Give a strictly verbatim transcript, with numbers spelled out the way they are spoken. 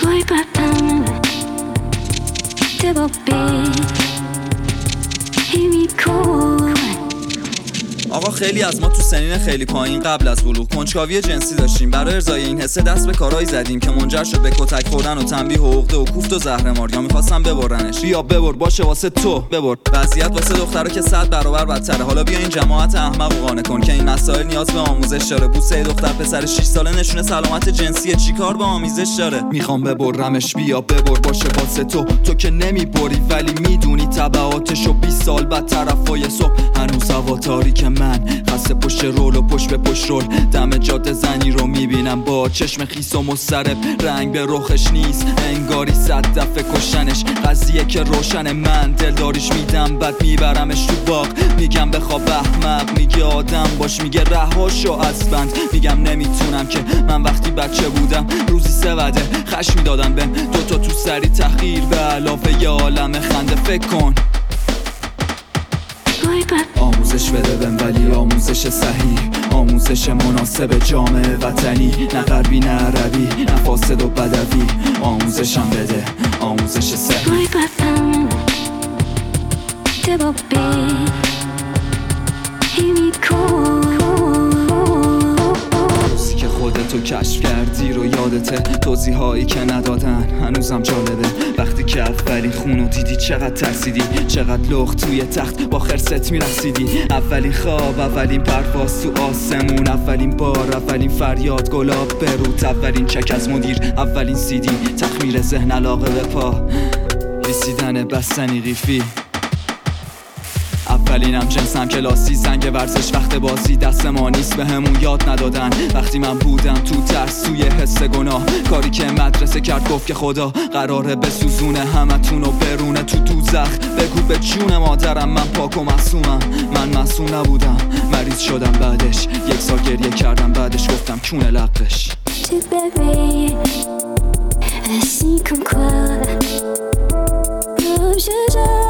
Poi papà devo bere i miei. آقا خیلی از ما تو سنین خیلی پایین قبل از بلوغ کنجکاوی جنسی داشتیم. برای ارضای این حسه دست به کارهایی زدیم که منجر شد به کتک خوردن و تنبیه و عقده و کوفت و زهرمار. یا می‌خواستم ببرنش. بیا ببر باشه واسه تو ببر. وضعیت واسه دخترا که صد برابر بدتره. حالا بیا این جماعت احمق و قانع کن که این مسائل نیاز به آموزش داره. بوسه دختر پسر شش ساله نشونه سلامت جنسی چیکار با آمیزش داره. میخوام ببرمش. بیا ببر باشه واسه تو. تو که نمیبری ولی میدونی تبعاتشو. بیست سال بعد طرفای صبح هنوز هوا تاریکه. من خسته پشت رول و پشت به پشت رول دم جاده زنی رو میبینم با چشم خیس و مضطرب. رنگ به رخش نیست انگاری صد دفعه کشنش. قضیه که روشن من دلداریش میدم بعد میبرمش تو باغ. میگم بخواب احمق میگه آدم باش. میگه رهاشو از بند. میگم نمیتونم که من وقتی بچه بودم روزی سه وعده خش میدادم بهم دوتا تو سری تحقیر به علاوه یه عالم خنده. فکر کن آموزش بده بهم ولی آموزش صحیح. آموزش مناسب جامعه وطنی. نه غربی نه عربی نه فاسد و بدوی. آموزشم بده آموزش صحیح. روزی که خودتو کشف کردی رو یادته. توضیح هایی که ندادن هنوزم جالبه. وقتی که اولین خونو دیدی چقدر ترسیدی. چقدر لخت توی تخت با خرست میرقصیدی. اولین خواب اولین پرواز تو آسمون. اولین بار اولین فریاد گلاب بروت. اولین چک از مدیر اولین سیدی. تخمیر ذهن علاقه به پا رسیدن بستنی قیفی. اولینم جنسم کلاسی زنگ ورزش وقت بازی. دست ما نیست به همون یاد ندادن. وقتی من بودم تو ترس توی حس گناه. کاری که مدرسه کرد گفت که خدا قراره بسوزونه همتون و برونه تو دوزخ. بگو به جون مادرم من پاک و معصومم. من معصوم نبودم مریض شدم بعدش. یک سال گریه کردم بعدش گفتم کونه لقش. Ainsi comme quoi, comme je